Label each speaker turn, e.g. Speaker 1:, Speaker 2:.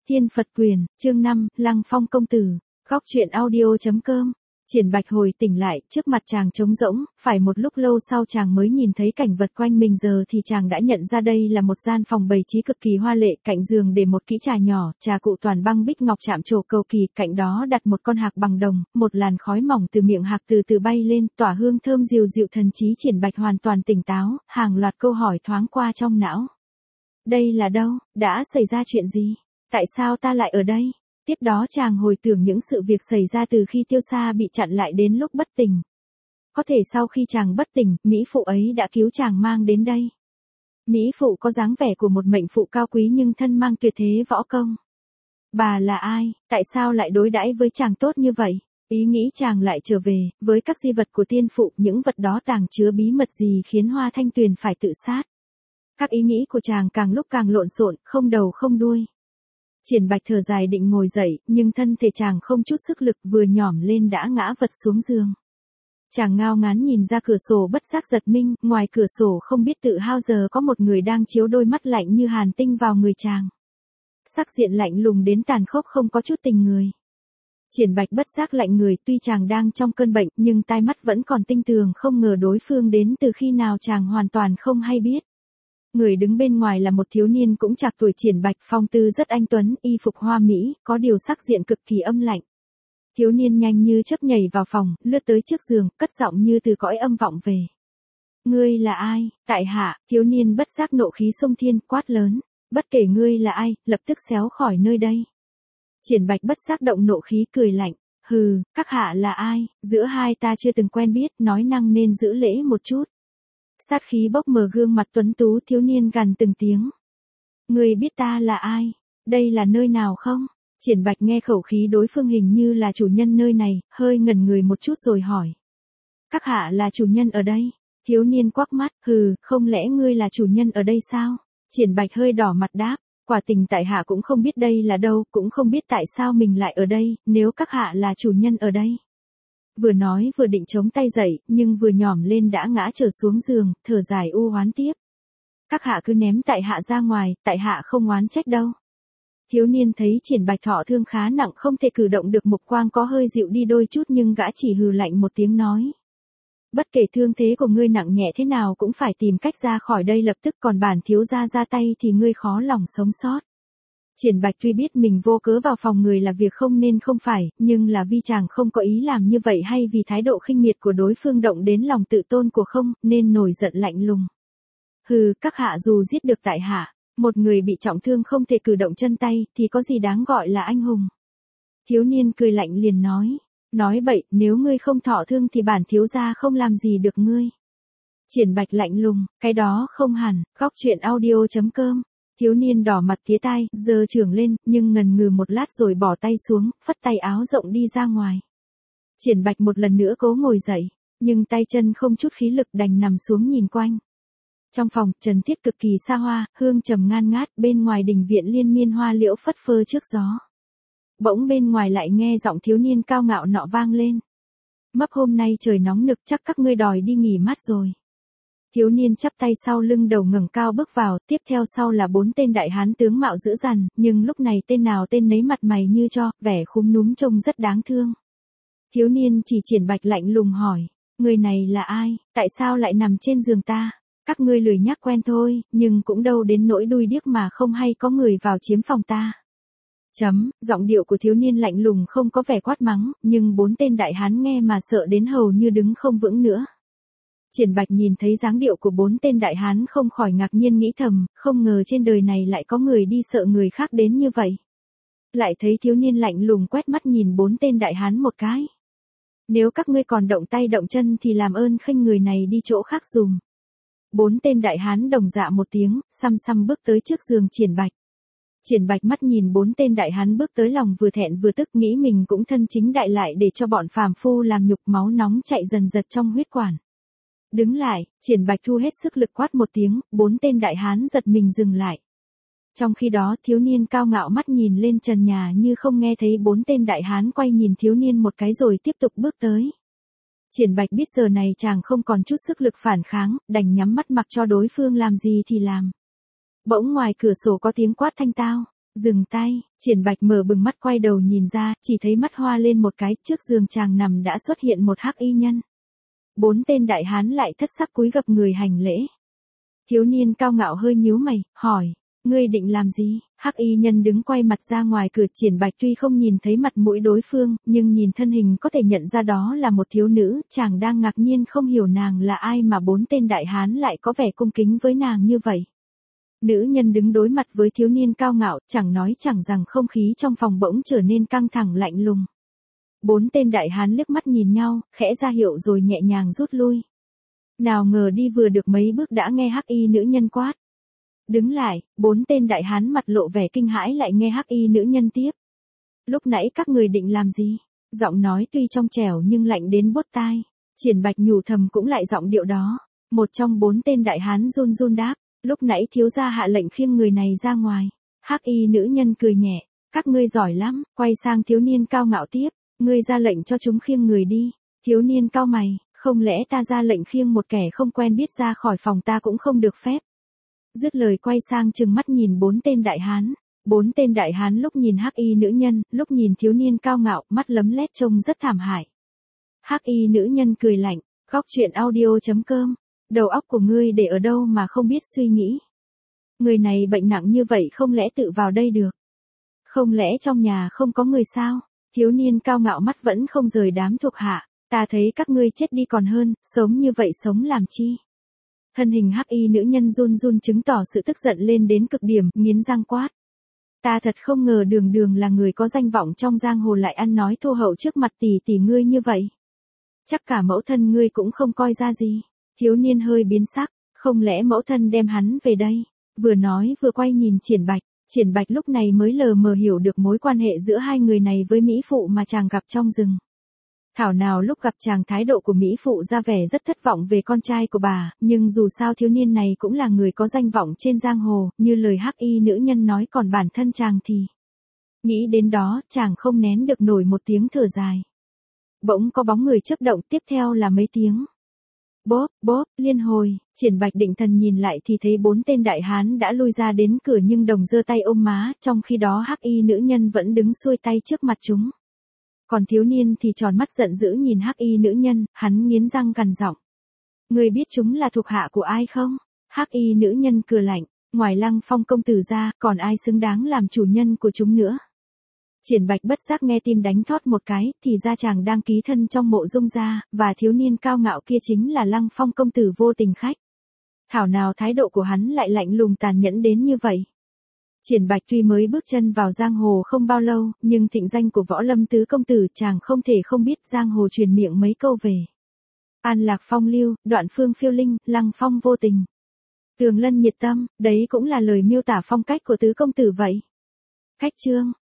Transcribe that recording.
Speaker 1: Thiên Phật Quyền, chương 5, Lăng Phong Công Tử, góc truyện audio.com. Triển Bạch hồi tỉnh lại, trước mặt chàng trống rỗng, phải một lúc lâu sau chàng mới nhìn thấy cảnh vật quanh mình, giờ thì chàng đã nhận ra đây là một gian phòng bày trí cực kỳ hoa lệ, cạnh giường để một kỹ trà nhỏ, trà cụ toàn băng bích ngọc chạm trổ cầu kỳ, cạnh đó đặt một con hạc bằng đồng, một làn khói mỏng từ miệng hạc từ từ bay lên, tỏa hương thơm dịu dịu thần trí Triển Bạch hoàn toàn tỉnh táo, hàng loạt câu hỏi thoáng qua trong não. Đây là đâu? Đã xảy ra chuyện gì? Tại sao ta lại ở đây? Tiếp đó chàng hồi tưởng những sự việc xảy ra từ khi Tiêu Sa bị chặn lại đến lúc bất tỉnh. Có thể sau khi chàng bất tỉnh, Mỹ phụ ấy đã cứu chàng mang đến đây. Mỹ phụ có dáng vẻ của một mệnh phụ cao quý nhưng thân mang tuyệt thế võ công. Bà là ai? Tại sao lại đối đãi với chàng tốt như vậy? Ý nghĩ chàng lại trở về, với các di vật của tiên phụ, những vật đó tàng chứa bí mật gì khiến Hoa Thanh Tuyền phải tự sát? Các ý nghĩ của chàng càng lúc càng lộn xộn, không đầu không đuôi. Triển Bạch thở dài định ngồi dậy, nhưng thân thể chàng không chút sức lực, vừa nhỏm lên đã ngã vật xuống giường. Chàng ngao ngán nhìn ra cửa sổ bất giác giật mình, ngoài cửa sổ không biết tự hao giờ có một người đang chiếu đôi mắt lạnh như hàn tinh vào người chàng. Sắc diện lạnh lùng đến tàn khốc, không có chút tình người. Triển Bạch bất giác lạnh người, tuy chàng đang trong cơn bệnh nhưng tai mắt vẫn còn tinh tường, không ngờ đối phương đến từ khi nào chàng hoàn toàn không hay biết. Người đứng bên ngoài là một thiếu niên cũng trạc tuổi Triển Bạch, phong tư rất anh tuấn, y phục hoa mỹ, có điều sắc diện cực kỳ âm lạnh. Thiếu niên nhanh như chớp nhảy vào phòng, lướt tới trước giường, cất giọng như từ cõi âm vọng về. Ngươi là ai? Tại hạ. Thiếu niên bất giác nộ khí xông thiên, quát lớn. Bất kể ngươi là ai, lập tức xéo khỏi nơi đây. Triển Bạch bất giác động nộ khí, cười lạnh. Hừ, các hạ là ai? Giữa hai ta chưa từng quen biết, nói năng nên giữ lễ một chút. Sát khí bốc mờ gương mặt tuấn tú thiếu niên gằn từng tiếng. Người biết ta là ai? Đây là nơi nào không? Triển Bạch nghe khẩu khí đối phương hình như là chủ nhân nơi này, hơi ngẩn người một chút rồi hỏi. Các hạ là chủ nhân ở đây? Thiếu niên quắc mắt, hừ, không lẽ ngươi là chủ nhân ở đây sao? Triển Bạch hơi đỏ mặt đáp, quả tình tại hạ cũng không biết đây là đâu, cũng không biết tại sao mình lại ở đây, nếu các hạ là chủ nhân ở đây. Vừa nói vừa định chống tay dậy, nhưng vừa nhỏm lên đã ngã trở xuống giường, thở dài u oán tiếp. Các hạ cứ ném tại hạ ra ngoài, tại hạ không oán trách đâu. Thiếu niên thấy Triển Bạch thọ thương khá nặng, không thể cử động được, mục quang có hơi dịu đi đôi chút nhưng gã chỉ hừ lạnh một tiếng nói. Bất kể thương thế của ngươi nặng nhẹ thế nào cũng phải tìm cách ra khỏi đây lập tức, còn bản thiếu gia ra tay thì ngươi khó lòng sống sót. Triển Bạch tuy biết mình vô cớ vào phòng người là việc không nên không phải, nhưng là vì chàng không có ý làm như vậy hay vì thái độ khinh miệt của đối phương động đến lòng tự tôn của không, nên nổi giận lạnh lùng. Hừ, các hạ dù giết được tại hạ, một người bị trọng thương không thể cử động chân tay, thì có gì đáng gọi là anh hùng. Thiếu niên cười lạnh liền nói bậy, nếu ngươi không thọ thương thì bản thiếu gia không làm gì được ngươi. Triển Bạch lạnh lùng, cái đó không hẳn, góc truyện audio.com. Thiếu niên đỏ mặt tía tai, giơ chưởng lên, nhưng ngần ngừ một lát rồi bỏ tay xuống, phất tay áo rộng đi ra ngoài. Triển Bạch một lần nữa cố ngồi dậy, nhưng tay chân không chút khí lực đành nằm xuống nhìn quanh. Trong phòng, trần thiết cực kỳ xa hoa, hương trầm ngan ngát, bên ngoài đình viện liên miên hoa liễu phất phơ trước gió. Bỗng bên ngoài lại nghe giọng thiếu niên cao ngạo nọ vang lên. Mấp, hôm nay trời nóng nực, chắc các ngươi đòi đi nghỉ mát rồi. Thiếu niên chắp tay sau lưng, đầu ngẩng cao bước vào, tiếp theo sau là 4 tên đại hán tướng mạo dữ dằn, nhưng lúc này tên nào tên nấy mặt mày như tro, vẻ khúm núm trông rất đáng thương. Thiếu niên chỉ Triển Bạch lạnh lùng hỏi, người này là ai, tại sao lại nằm trên giường ta? Các ngươi lười nhác quen thôi, nhưng cũng đâu đến nỗi đuôi điếc mà không hay có người vào chiếm phòng ta. Giọng điệu của thiếu niên lạnh lùng không có vẻ quát mắng, nhưng 4 tên đại hán nghe mà sợ đến hầu như đứng không vững nữa. Triển Bạch nhìn thấy dáng điệu của 4 tên đại hán không khỏi ngạc nhiên nghĩ thầm, không ngờ trên đời này lại có người đi sợ người khác đến như vậy. Lại thấy thiếu niên lạnh lùng quét mắt nhìn 4 tên đại hán một cái. Nếu các ngươi còn động tay động chân thì làm ơn khênh người này đi chỗ khác dùm. 4 tên đại hán đồng dạ một tiếng, xăm xăm bước tới trước giường Triển Bạch. Triển Bạch mắt nhìn 4 tên đại hán bước tới, lòng vừa thẹn vừa tức, nghĩ mình cũng thân chính đại lại để cho bọn phàm phu làm nhục, máu nóng chạy dần dật trong huyết quản. Đứng lại, Triển Bạch thu hết sức lực quát một tiếng, 4 tên đại hán giật mình dừng lại. Trong khi đó thiếu niên cao ngạo mắt nhìn lên trần nhà như không nghe thấy 4 tên đại hán quay nhìn thiếu niên một cái rồi tiếp tục bước tới. Triển Bạch biết giờ này chàng không còn chút sức lực phản kháng, đành nhắm mắt mặc cho đối phương làm gì thì làm. Bỗng ngoài cửa sổ có tiếng quát thanh tao. Dừng tay, Triển Bạch mở bừng mắt quay đầu nhìn ra, chỉ thấy mắt hoa lên một cái, trước giường chàng nằm đã xuất hiện một hắc y nhân. 4 tên đại hán lại thất sắc cúi gập người hành lễ. Thiếu niên cao ngạo hơi nhíu mày, hỏi, ngươi định làm gì? Hắc y nhân đứng quay mặt ra ngoài cửa. Triển Bạch tuy không nhìn thấy mặt mũi đối phương, nhưng nhìn thân hình có thể nhận ra đó là một thiếu nữ, chàng đang ngạc nhiên không hiểu nàng là ai mà 4 tên đại hán lại có vẻ cung kính với nàng như vậy. Nữ nhân đứng đối mặt với thiếu niên cao ngạo, chẳng nói chẳng rằng không khí trong phòng bỗng trở nên căng thẳng lạnh lùng. 4 tên đại hán liếc mắt nhìn nhau, khẽ ra hiệu rồi nhẹ nhàng rút lui. Nào ngờ đi vừa được mấy bước đã nghe hắc y nữ nhân quát. Đứng lại, 4 tên đại hán mặt lộ vẻ kinh hãi lại nghe hắc y nữ nhân tiếp. Lúc nãy các người định làm gì? Giọng nói tuy trong trẻo nhưng lạnh đến buốt tai. Triển Bạch nhủ thầm cũng lại giọng điệu đó. Một trong 4 tên đại hán run run đáp. Lúc nãy thiếu gia hạ lệnh khiêng người này ra ngoài. Hắc y nữ nhân cười nhẹ. Các ngươi giỏi lắm, quay sang thiếu niên cao ngạo tiếp. Ngươi ra lệnh cho chúng khiêng người đi. Thiếu niên cao mày, không lẽ ta ra lệnh khiêng một kẻ không quen biết ra khỏi phòng ta cũng không được phép. Dứt lời quay sang trừng mắt nhìn 4 tên đại hán. 4 tên đại hán lúc nhìn hắc y nữ nhân, lúc nhìn thiếu niên cao ngạo, mắt lấm lét trông rất thảm hại. Hắc y nữ nhân cười lạnh, góc truyện audio.com. Đầu óc của ngươi để ở đâu mà không biết suy nghĩ. Người này bệnh nặng như vậy không lẽ tự vào đây được. Không lẽ trong nhà không có người sao? Thiếu niên cao ngạo mắt vẫn không rời đám thuộc hạ. Ta thấy các ngươi chết đi còn hơn, sống như vậy sống làm chi? Thân hình hắc y nữ nhân run run chứng tỏ sự tức giận lên đến cực điểm, nghiến răng quát. Ta thật không ngờ Đường Đường là người có danh vọng trong giang hồ lại ăn nói thô hậu trước mặt tỷ tỷ ngươi như vậy. Chắc cả mẫu thân ngươi cũng không coi ra gì. Thiếu niên hơi biến sắc, không lẽ mẫu thân đem hắn về đây? Vừa nói vừa quay nhìn Triển Bạch. Triển Bạch lúc này mới lờ mờ hiểu được mối quan hệ giữa hai người này với mỹ phụ mà chàng gặp trong rừng. Thảo nào lúc gặp chàng thái độ của mỹ phụ ra vẻ rất thất vọng về con trai của bà, nhưng dù sao thiếu niên này cũng là người có danh vọng trên giang hồ, như lời hắc y nữ nhân nói, còn bản thân chàng thì. Nghĩ đến đó, chàng không nén được nổi một tiếng thở dài. Bỗng có bóng người chớp động, tiếp theo là mấy tiếng. Bóp, bóp, liên hồi. Triển Bạch định thần nhìn lại thì thấy 4 tên đại hán đã lui ra đến cửa nhưng đồng giơ tay ôm má, trong khi đó hắc y nữ nhân vẫn đứng xuôi tay trước mặt chúng. Còn thiếu niên thì tròn mắt giận dữ nhìn hắc y nữ nhân, hắn nghiến răng gằn giọng. Ngươi biết chúng là thuộc hạ của ai không? Hắc y nữ nhân cười lạnh, ngoài Lăng Phong công tử ra, còn ai xứng đáng làm chủ nhân của chúng nữa? Triển Bạch bất giác nghe tim đánh thót một cái, thì ra chàng đang ký thân trong mộ dung gia, và thiếu niên cao ngạo kia chính là Lăng Phong công tử vô tình khách. Thảo nào thái độ của hắn lại lạnh lùng tàn nhẫn đến như vậy. Triển Bạch tuy mới bước chân vào giang hồ không bao lâu, nhưng thịnh danh của Võ Lâm tứ công tử chàng không thể không biết, giang hồ truyền miệng mấy câu về. An Lạc phong lưu, Đoạn Phương phiêu linh, Lăng Phong vô tình. Tường Lân nhiệt tâm, đấy cũng là lời miêu tả phong cách của tứ công tử vậy. Khách chương.